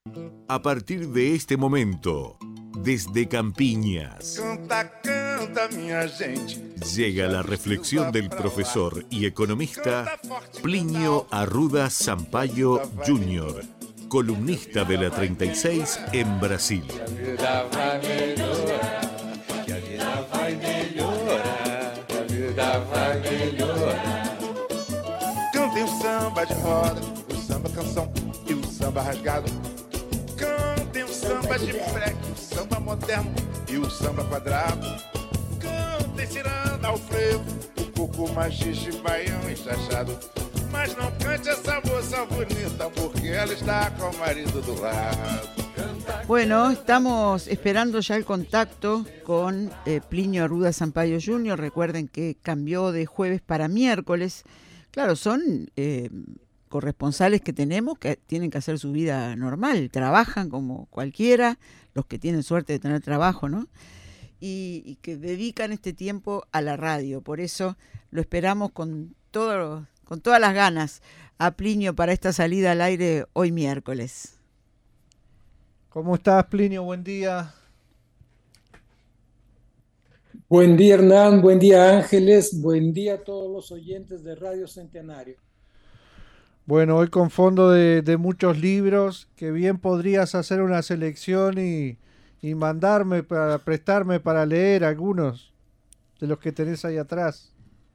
A partir de este momento, desde Campiñas, Canta, canta, minha gente. llega la reflexión del profesor y economista Plinio Arruda Sampaio Jr., columnista de la 36 en Brasil. Que a vida vai melhorar, que a vida vai melhorar, que a vida vai melhorar. Cantem o samba de roda, o samba canção e o samba rasgado. Cantem o samba de freque, o samba moderno e o samba quadrado. Cantem ciranda ao frevo, o coco machixe, baião e chachado. Mas não cante essa moça bonita, porque ela está com o marido do lado. Bueno, estamos esperando ya el contacto con Plinio Arruda Sampaio Jr. Recuerden que cambió de jueves para miércoles. Claro, son corresponsales que tenemos que tienen que hacer su vida normal, trabajan como cualquiera, los que tienen suerte de tener trabajo, ¿no? Y que dedican este tiempo a la radio. Por eso lo esperamos con todas las ganas a Plinio para esta salida al aire hoy miércoles. ¿Cómo estás, Plinio? Buen día. Buen día, Hernán. Buen día, Ángeles. Buen día a todos los oyentes de Radio Centenario. Bueno, hoy con fondo de muchos libros, que bien podrías hacer una selección y mandarme para prestarme para leer algunos de los que tenés ahí atrás.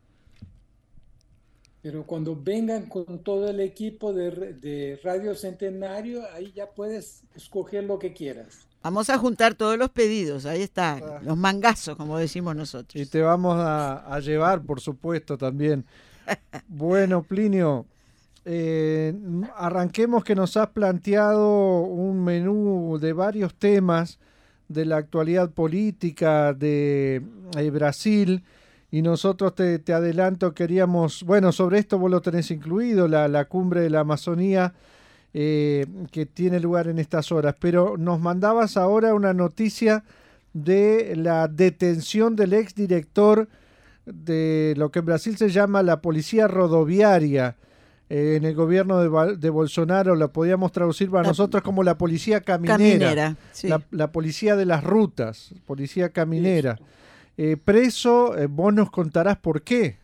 Pero cuando vengan con todo el equipo de Radio Centenario, ahí ya puedes escoger lo que quieras. Vamos a juntar todos los pedidos, ahí está, los mangazos, como decimos nosotros. Y te vamos a llevar, por supuesto, también. Bueno, Plinio, arranquemos que nos has planteado un menú de varios temas de la actualidad política de Brasil. Y nosotros te adelanto, queríamos, bueno, sobre esto vos lo tenés incluido, la cumbre de la Amazonía que tiene lugar en estas horas, pero nos mandabas ahora una noticia de la detención del exdirector de lo que en Brasil se llama la policía rodoviaria, en el gobierno de Bolsonaro, la podíamos traducir para nosotros como la policía caminera, sí. la policía de las rutas, policía caminera. Preso, vos nos contarás por qué.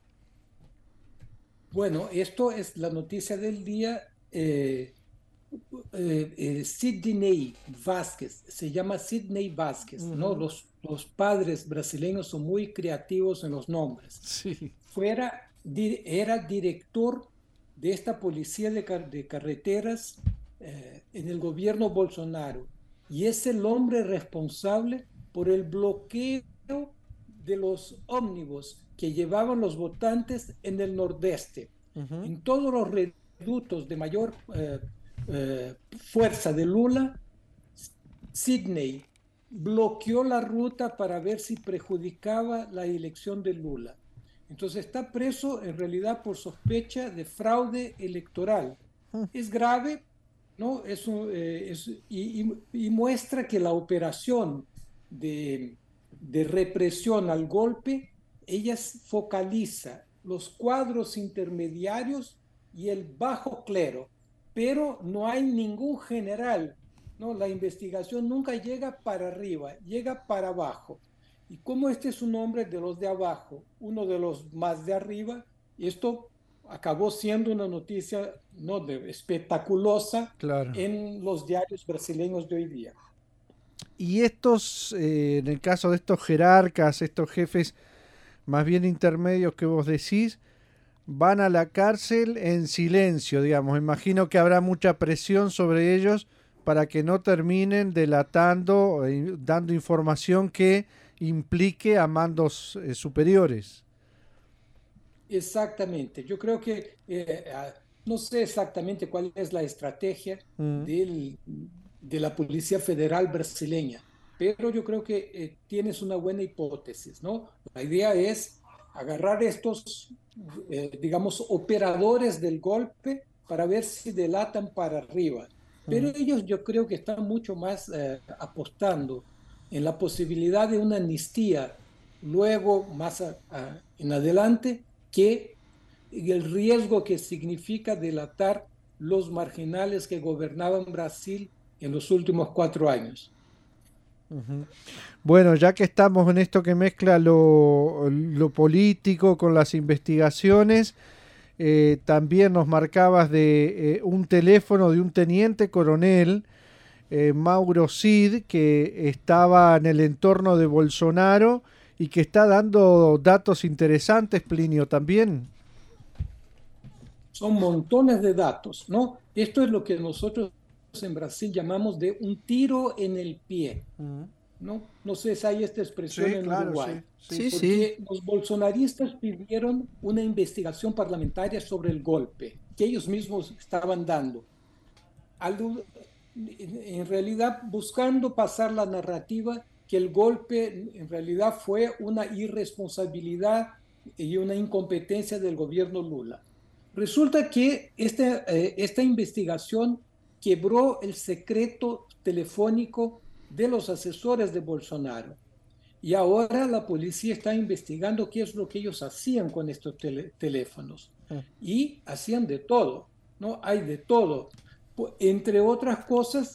Bueno, esto es la noticia del día. Sidney Vázquez, se llama Sidney Vázquez, ¿no? Los padres brasileños son muy creativos en los nombres. Sí. Era director de esta policía de carreteras en el gobierno Bolsonaro y es el hombre responsable por el bloqueo de los ómnibus que llevaban los votantes en el nordeste. En todos los reductos de mayor fuerza de Lula, Sidney bloqueó la ruta para ver si perjudicaba la elección de Lula. Entonces está preso en realidad por sospecha de fraude electoral. Es grave, ¿no? Y muestra que la operación de represión al golpe, ella focaliza los cuadros intermediarios y el bajo clero, pero no hay ningún general, ¿no? La investigación nunca llega para arriba, llega para abajo. Y como este es un hombre de los de abajo, uno de los más de arriba, esto acabó siendo una noticia espectaculosa, claro, en los diarios brasileños de hoy día. Y estos, en el caso de estos jerarcas, estos jefes más bien intermedios que vos decís, van a la cárcel en silencio, digamos. Imagino que habrá mucha presión sobre ellos para que no terminen delatando, dando información que implique a mandos superiores. Exactamente. Yo creo que no sé exactamente cuál es la estrategia de la Policía Federal brasileña, pero yo creo que tienes una buena hipótesis, ¿no? La idea es agarrar estos, digamos, operadores del golpe para ver si delatan para arriba. Pero ellos yo creo que están mucho más apostando en la posibilidad de una amnistía luego, más en adelante, que el riesgo que significa delatar los marginales que gobernaban Brasil en los últimos 4 años. Uh-huh. Bueno, ya que estamos en esto que mezcla lo político con las investigaciones, también nos marcabas de un teléfono de un teniente coronel, Mauro Cid, que estaba en el entorno de Bolsonaro y que está dando datos interesantes, Plinio, también. Son montones de datos, ¿no? Esto es lo que nosotros en Brasil llamamos de un tiro en el pie, ¿no? No sé si hay esta expresión en Uruguay. Sí, porque los bolsonaristas pidieron una investigación parlamentaria sobre el golpe que ellos mismos estaban dando. En realidad buscando pasar la narrativa que el golpe en realidad fue una irresponsabilidad y una incompetencia del gobierno Lula. Resulta que esta investigación quebró el secreto telefónico de los asesores de Bolsonaro. Y ahora la policía está investigando qué es lo que ellos hacían con estos teléfonos. Y hacían de todo, ¿no? Hay de todo. Entre otras cosas,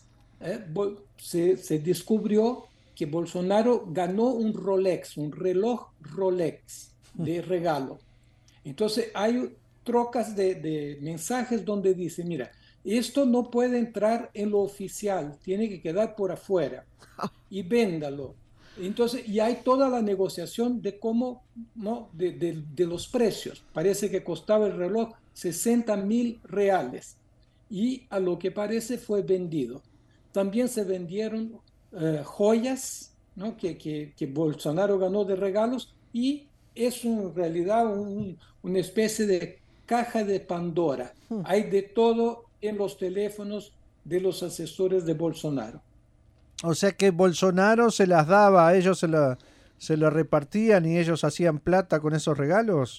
se descubrió que Bolsonaro ganó un Rolex, un reloj Rolex de regalo. Entonces hay trocas de mensajes donde dice, mira, esto no puede entrar en lo oficial, tiene que quedar por afuera y véndalo. Entonces, y hay toda la negociación de cómo, ¿no? de los precios. Parece que costaba el reloj 60.000 reales y a lo que parece fue vendido. También se vendieron joyas, ¿no? que Bolsonaro ganó de regalos, y es en realidad una especie de caja de Pandora. Hay de todo en los teléfonos de los asesores de Bolsonaro. O sea que Bolsonaro se las daba, a ellos se lo repartían y ellos hacían plata con esos regalos.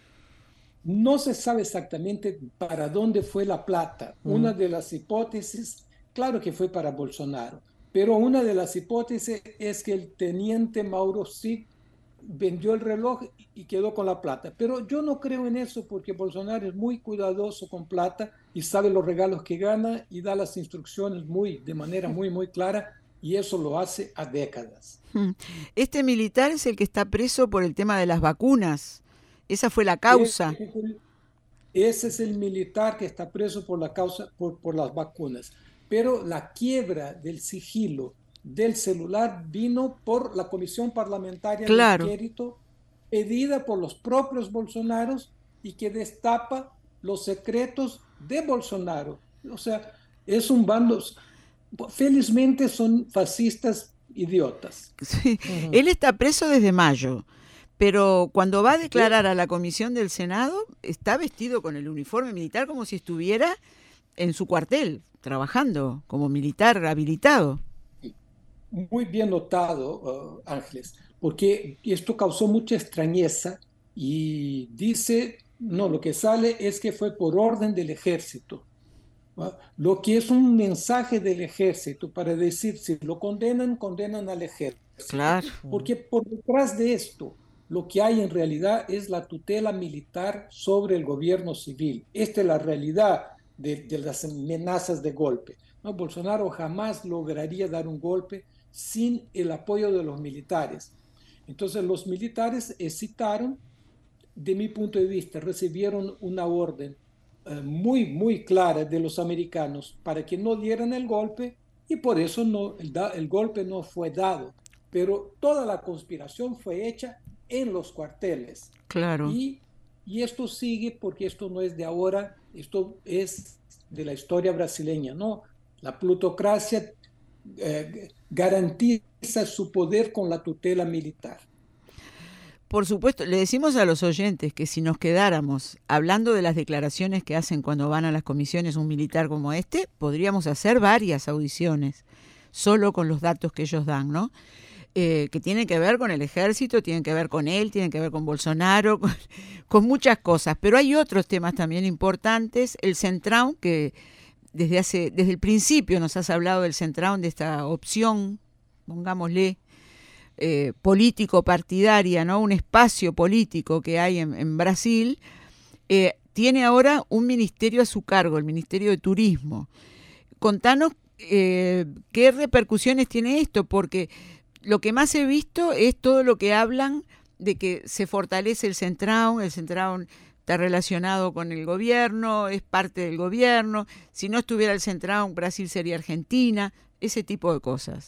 No se sabe exactamente para dónde fue la plata. Una de las hipótesis, claro que fue para Bolsonaro, pero una de las hipótesis es que el teniente Mauro Cid vendió el reloj y quedó con la plata. Pero yo no creo en eso porque Bolsonaro es muy cuidadoso con plata y sabe los regalos que gana y da las instrucciones de manera muy clara, y eso lo hace a décadas. Este militar es el que está preso por el tema de las vacunas. Esa fue la causa. Ese es el militar que está preso por la causa, por las vacunas. Pero la quiebra del sigilo del celular vino por la Comisión Parlamentaria de Inquérito, pedida por los propios Bolsonaros, y que destapa los secretos de Bolsonaro. O sea, es un bando. Felizmente son fascistas idiotas. Sí. Él está preso desde mayo, pero cuando va a declarar a la comisión del Senado, está vestido con el uniforme militar como si estuviera en su cuartel, trabajando como militar habilitado. Muy bien notado, Ángeles, porque esto causó mucha extrañeza y dice, no, lo que sale es que fue por orden del ejército. Lo que es un mensaje del ejército para decir, si lo condenan al ejército. Claro. Porque por detrás de esto, lo que hay en realidad es la tutela militar sobre el gobierno civil. Esta es la realidad de las amenazas de golpe, ¿no? Bolsonaro jamás lograría dar un golpe sin el apoyo de los militares. Entonces los militares excitaron, de mi punto de vista, recibieron una orden muy clara de los americanos para que no dieran el golpe, y por eso el golpe no fue dado. Pero toda la conspiración fue hecha en los cuarteles. Claro. Y esto sigue porque esto no es de ahora, esto es de la historia brasileña, ¿no? La plutocracia garantiza su poder con la tutela militar. Por supuesto, le decimos a los oyentes que si nos quedáramos hablando de las declaraciones que hacen cuando van a las comisiones un militar como este, podríamos hacer varias audiciones, solo con los datos que ellos dan, ¿no? Que tienen que ver con el ejército, tienen que ver con él, tienen que ver con Bolsonaro, con muchas cosas. Pero hay otros temas también importantes. El Centrão, que desde el principio nos has hablado del Centrão, de esta opción, pongámosle, político-partidaria, ¿no? Un espacio político que hay en Brasil, tiene ahora un ministerio a su cargo, el Ministerio de Turismo. Contanos ¿qué repercusiones tiene esto? Porque lo que más he visto es todo lo que hablan de que se fortalece el Centrão está relacionado con el gobierno, es parte del gobierno, si no estuviera el Centrão, Brasil sería Argentina, ese tipo de cosas.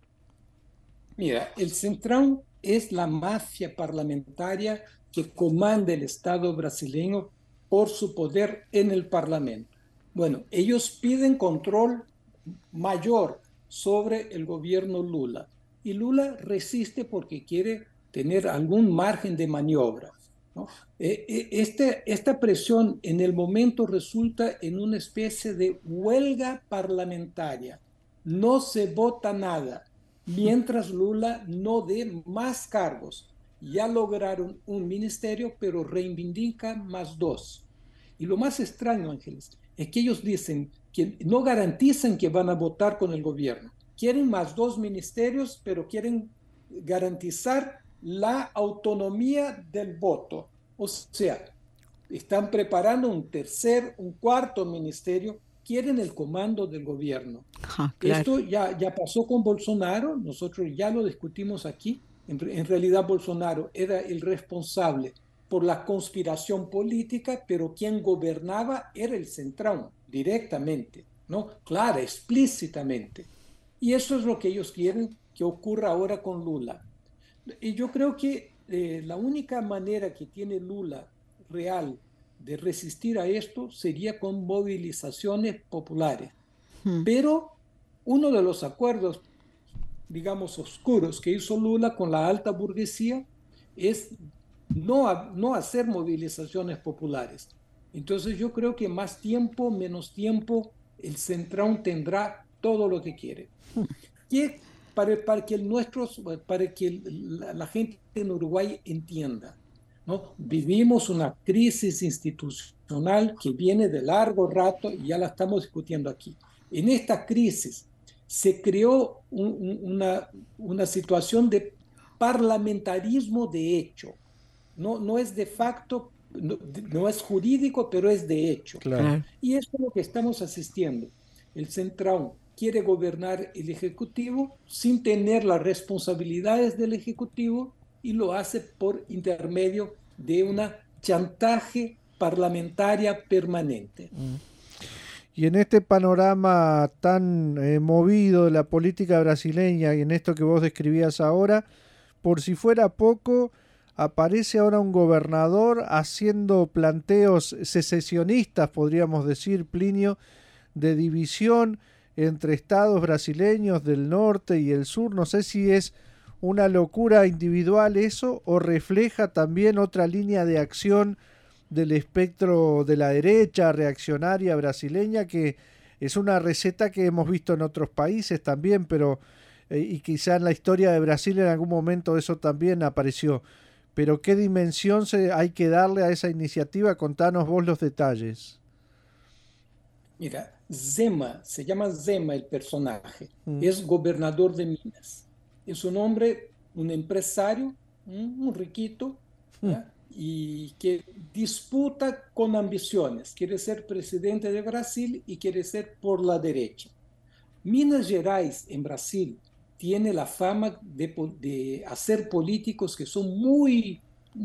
Mira, el Centrão es la mafia parlamentaria que comanda el Estado brasileño por su poder en el Parlamento. Bueno, ellos piden control mayor sobre el gobierno Lula, y Lula resiste porque quiere tener algún margen de maniobra, ¿no? Esta presión en el momento resulta en una especie de huelga parlamentaria. No se vota nada mientras Lula no dé más cargos. Ya lograron un ministerio, pero reivindican más 2. Y lo más extraño, Ángeles, es que ellos dicen que no garantizan que van a votar con el gobierno. Quieren más 2 ministerios, pero quieren garantizar la autonomía del voto. O sea, están preparando un cuarto ministerio, quieren el comando del gobierno. Claro. Esto ya pasó con Bolsonaro, nosotros ya lo discutimos aquí. En realidad Bolsonaro era el responsable por la conspiración política, pero quien gobernaba era el Centrão directamente, ¿no? Claro, explícitamente. Y eso es lo que ellos quieren que ocurra ahora con Lula. Y yo creo que la única manera que tiene Lula real de resistir a esto sería con movilizaciones populares. Pero uno de los acuerdos, digamos, oscuros que hizo Lula con la alta burguesía es no hacer movilizaciones populares. Entonces yo creo que más tiempo, menos tiempo, el Centrão tendrá todo lo que quiere. Que para que la gente en Uruguay entienda, ¿no? Vivimos una crisis institucional que viene de largo rato y ya la estamos discutiendo aquí. En esta crisis se creó una situación de parlamentarismo de hecho. No es de facto, no es jurídico, pero es de hecho. Claro. Y esto es lo que estamos asistiendo. El Centrão quiere gobernar el Ejecutivo sin tener las responsabilidades del Ejecutivo y lo hace por intermedio de una chantaje parlamentaria permanente. Y en este panorama tan movido de la política brasileña y en esto que vos describías ahora, por si fuera poco, aparece ahora un gobernador haciendo planteos secesionistas, podríamos decir, Plinio, de división entre estados brasileños del norte y el sur. No sé si es una locura individual eso o refleja también otra línea de acción del espectro de la derecha reaccionaria brasileña, que es una receta que hemos visto en otros países también, pero y quizá en la historia de Brasil en algún momento eso también apareció. Pero ¿qué dimensión hay que darle a esa iniciativa? Contanos vos los detalles. Mira, Zema, se llama Zema el personaje, es gobernador de Minas. Es un hombre, un empresario, un riquito, y que disputa con ambiciones. Quiere ser presidente de Brasil y quiere ser por la derecha. Minas Gerais, en Brasil, tiene la fama de hacer políticos que son muy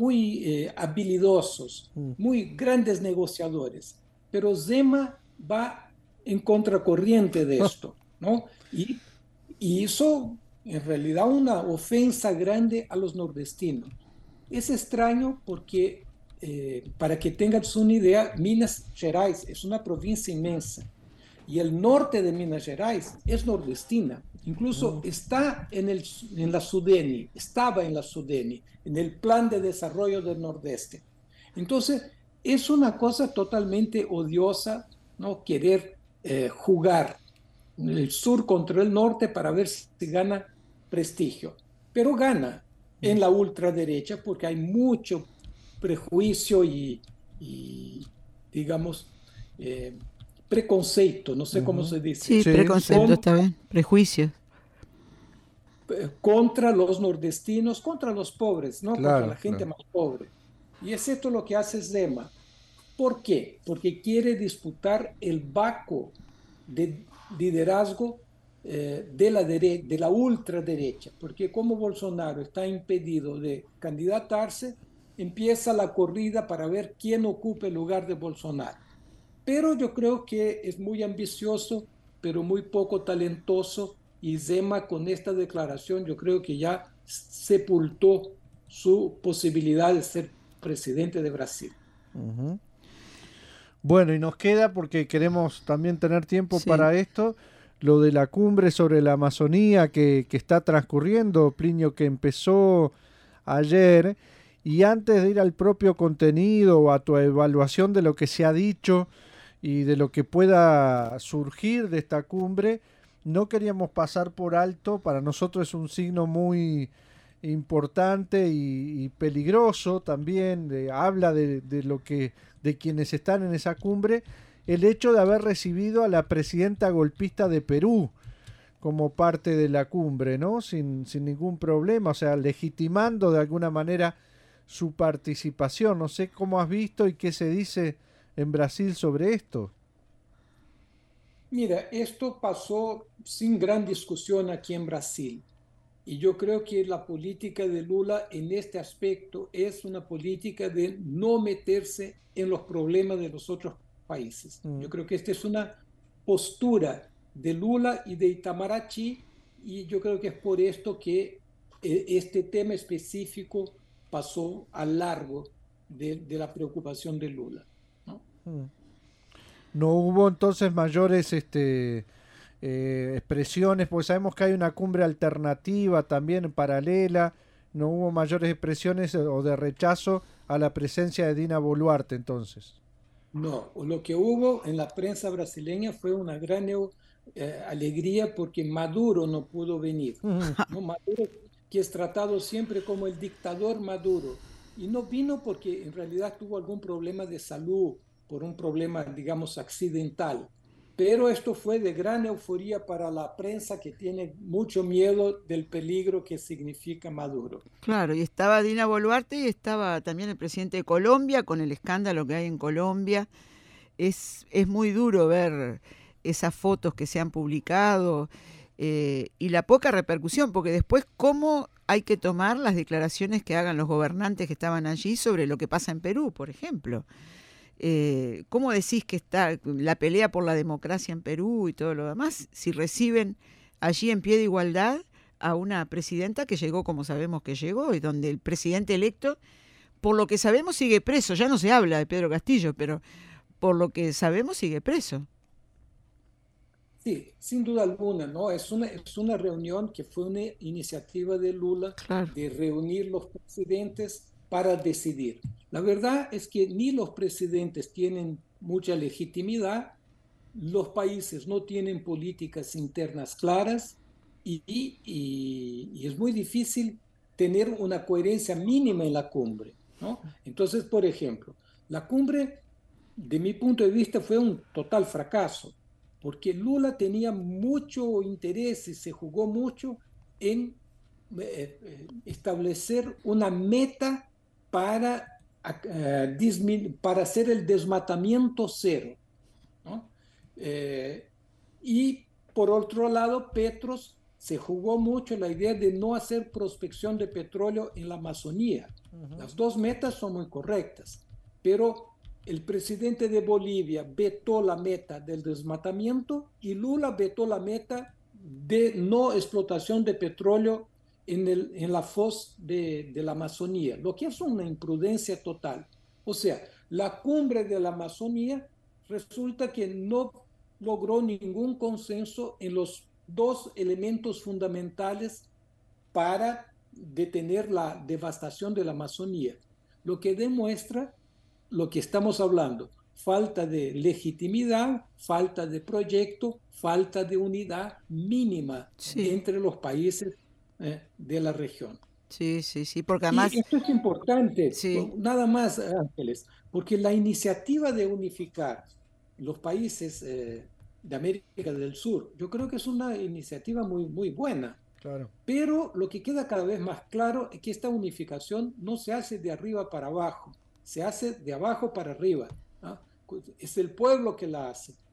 habilidosos, muy grandes negociadores. Pero Zema va en contracorriente de esto, ¿no? Y hizo en realidad una ofensa grande a los nordestinos. Es extraño porque, para que tengas una idea, Minas Gerais es una provincia inmensa y el norte de Minas Gerais es nordestina. Incluso está en la Sudene, estaba en la Sudene, en el plan de desarrollo del Nordeste. Entonces, es una cosa totalmente odiosa, ¿no? Querer jugar el sur contra el norte para ver si gana prestigio. Pero gana en la ultraderecha porque hay mucho prejuicio y digamos, preconceito, no sé cómo se dice. Sí, preconceito, está bien, prejuicios. Contra los nordestinos, contra los pobres, ¿no? Claro, contra la gente más pobre. Y es esto lo que hace Zema. ¿Por qué? Porque quiere disputar el banco de liderazgo de la ultraderecha, porque como Bolsonaro está impedido de candidatarse, empieza la corrida para ver quién ocupa el lugar de Bolsonaro. Pero yo creo que es muy ambicioso, pero muy poco talentoso, y Zema con esta declaración yo creo que ya sepultó su posibilidad de ser presidente de Brasil. Uh-huh. Bueno, y nos queda, porque queremos también tener tiempo para esto, lo de la cumbre sobre la Amazonía que está transcurriendo, Plinio, que empezó ayer. Y antes de ir al propio contenido o a tu evaluación de lo que se ha dicho y de lo que pueda surgir de esta cumbre, no queríamos pasar por alto, para nosotros es un signo muy importante y peligroso también, habla de lo que, de quienes están en esa cumbre, el hecho de haber recibido a la presidenta golpista de Perú como parte de la cumbre, ¿no? Sin ningún problema, o sea, legitimando de alguna manera su participación. No sé cómo has visto y qué se dice en Brasil sobre esto. Mira, esto pasó sin gran discusión aquí en Brasil. Y yo creo que la política de Lula en este aspecto es una política de no meterse en los problemas de los otros países. Yo creo que esta es una postura de Lula y de Itamaraty, y yo creo que es por esto que este tema específico pasó al largo de la preocupación de Lula, ¿no? No hubo entonces mayores expresiones, porque sabemos que hay una cumbre alternativa también paralela. No hubo mayores expresiones o de rechazo a la presencia de Dina Boluarte entonces. No, lo que hubo en la prensa brasileña fue una gran alegría porque Maduro no pudo venir, ¿no? Maduro, que es tratado siempre como el dictador Maduro, y no vino porque en realidad tuvo algún problema de salud, por un problema, digamos, accidental. Pero esto fue de gran euforía para la prensa, que tiene mucho miedo del peligro que significa Maduro. Claro, y estaba Dina Boluarte y estaba también el presidente de Colombia, con el escándalo que hay en Colombia. Es muy duro ver esas fotos que se han publicado y la poca repercusión, porque después cómo hay que tomar las declaraciones que hagan los gobernantes que estaban allí sobre lo que pasa en Perú, por ejemplo. ¿Cómo decís que está la pelea por la democracia en Perú y todo lo demás si reciben allí en pie de igualdad a una presidenta que llegó como sabemos que llegó, y donde el presidente electo, por lo que sabemos, sigue preso? Ya no se habla de Pedro Castillo, pero por lo que sabemos sigue preso. Sí, sin duda alguna, ¿no? Es una reunión que fue una iniciativa de Lula, claro, de reunir los presidentes para decidir. La verdad es que ni los presidentes tienen mucha legitimidad, los países no tienen políticas internas claras, y es muy difícil tener una coherencia mínima en la cumbre, ¿no? Entonces, por ejemplo, la cumbre, de mi punto de vista, fue un total fracaso, porque Lula tenía mucho interés y se jugó mucho en establecer una meta para hacer el desmatamiento cero, ¿no? Y por otro lado, Petros se jugó mucho la idea de no hacer prospección de petróleo en la Amazonía. Las dos metas son muy correctas, pero el presidente de Bolivia vetó la meta del desmatamiento y Lula vetó la meta de no explotación de petróleo en la foz de la Amazonía, lo que es una imprudencia total. O sea, la cumbre de la Amazonía resulta que no logró ningún consenso en los dos elementos fundamentales para detener la devastación de la Amazonía, lo que demuestra lo que estamos hablando: falta de legitimidad, falta de proyecto, falta de unidad mínima entre los países de la región. Sí, porque además... Y esto es importante, sí, nada más, Ángeles, porque la iniciativa de unificar los países de América del Sur, yo creo que es una iniciativa muy, muy buena. Claro. Pero lo que queda cada vez más claro es que esta unificación no se hace de arriba para abajo, se hace de abajo para arriba, ¿no? Es el pueblo que la hace.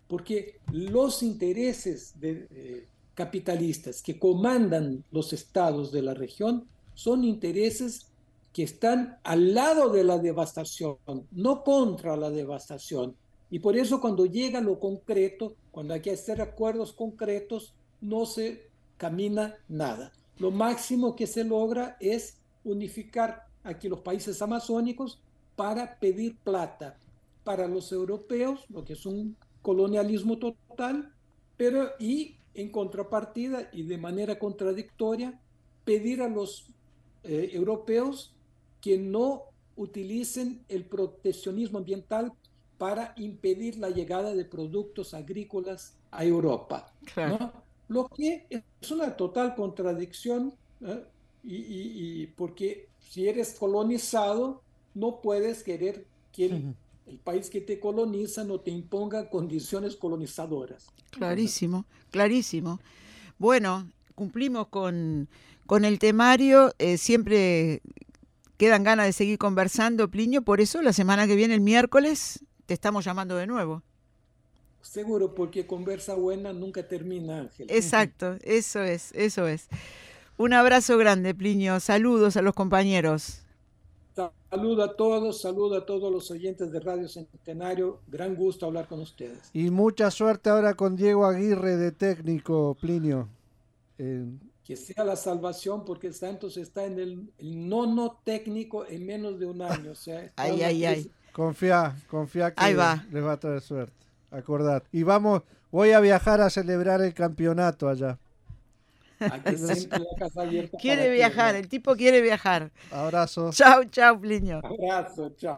porque los intereses capitalistas que comandan los estados de la región son intereses que están al lado de la devastación, no contra la devastación. Y por eso cuando llega lo concreto, cuando hay que hacer acuerdos concretos, no se camina nada. Lo máximo que se logra es unificar aquí los países amazónicos para pedir plata para los europeos, lo que es un colonialismo total, pero y en contrapartida y de manera contradictoria, pedir a los europeos que no utilicen el proteccionismo ambiental para impedir la llegada de productos agrícolas a Europa, Claro. ¿no? Lo que es una total contradicción, ¿eh? Porque si eres colonizado, no puedes querer que el país que te coloniza no te imponga condiciones colonizadoras. Clarísimo, clarísimo. Bueno, cumplimos con el temario, siempre quedan ganas de seguir conversando, Plinio, por eso la semana que viene, el miércoles, te estamos llamando de nuevo. Seguro, porque conversa buena nunca termina, Ángel. Exacto, eso es, eso es. Un abrazo grande, Plinio, saludos a los compañeros. Saludo a todos los oyentes de Radio Centenario, gran gusto hablar con ustedes. Y mucha suerte ahora con Diego Aguirre de técnico, Plinio. Que sea la salvación, porque Santos está en el nono técnico en menos de un año. O sea, Ay. Confía que Ahí va. les va a traer suerte. Acordad. Y voy a viajar a celebrar el campeonato allá. Aquí siempre la casa abierta. Quiere viajar, el tipo quiere viajar. Abrazo. Chao, Plinio. Abrazo, chao.